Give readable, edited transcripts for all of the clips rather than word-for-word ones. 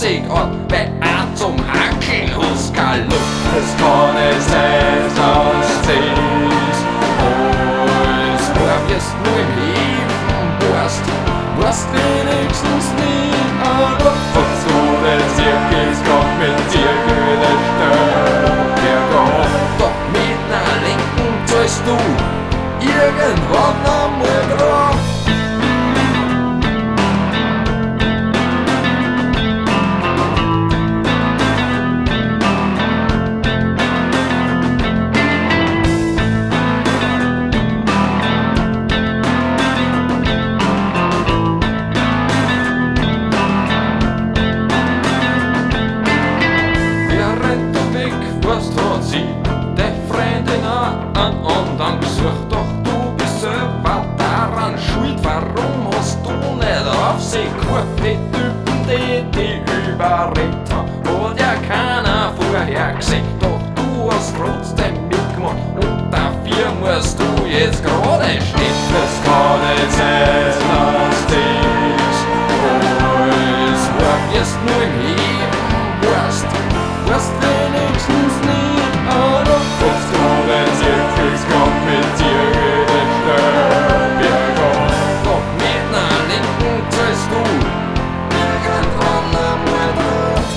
sich an, bei einem zum Hackeln hast keine Luft. Es kann nicht sein, dass dies alles war, wirst nur im Leben warst wenigstens nie an Luft. Hast du den Zirkelskopf mit dir gelöscht? Doch mit ner Linken zahlst du irgendwann einmal drauf. Was hat sie, der Freundin an und dann gesucht, doch du bist selber daran schuld. Warum hast du nicht auf sie gehört? Die Typen, die überredet haben, hat ja keiner vorher gesehen. Doch du hast trotzdem mitgemacht und dafür musst du jetzt gerade stehen. Das kann nicht sein, dass dies alles war, wirst nur im Leben warst wenigstens nie an Luft. Hast du den Zirkelskopf mit dir gelöscht? Bergauf. Doch mit ner Linken zahlst du irgendwann einmal drauf.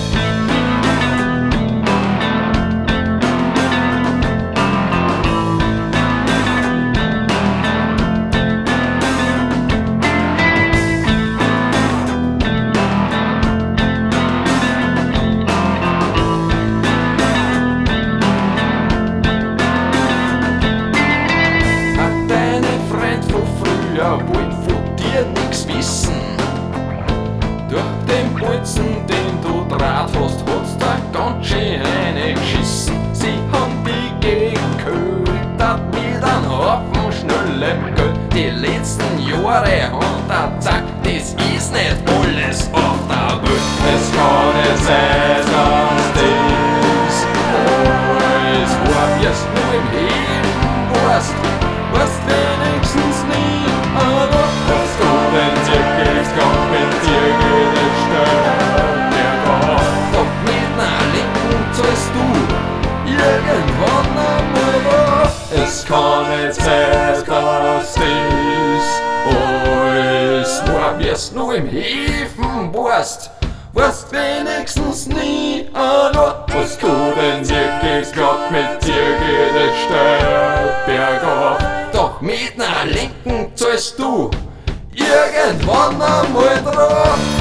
Wollen von dir nix wissen. Durch den Bolzen, den du draht hast, hat's da ganz schön reingeschissen. Sie haben die geködert mit einem Haufen schnellem Geld. Die letzten Jahre haben da zack, das ist nicht alles auf der Welt. Es kann nicht sein, dass das alles war, wirst nur im Leben warst wenigstens nie. Hast du den Zirkelskopf mit dir gelöscht? Bergauf. Doch mit ner Linken zahlst du irgendwann einmal drauf. Es kann nicht sein, dass dies alles war, wirst nur im Häfen warst wenigstens nie an Ort. Hast du den Zirkelskopf mit dir gelöscht? Bergauf. Doch mit ner Linken zahlst du irgendwann einmal drauf.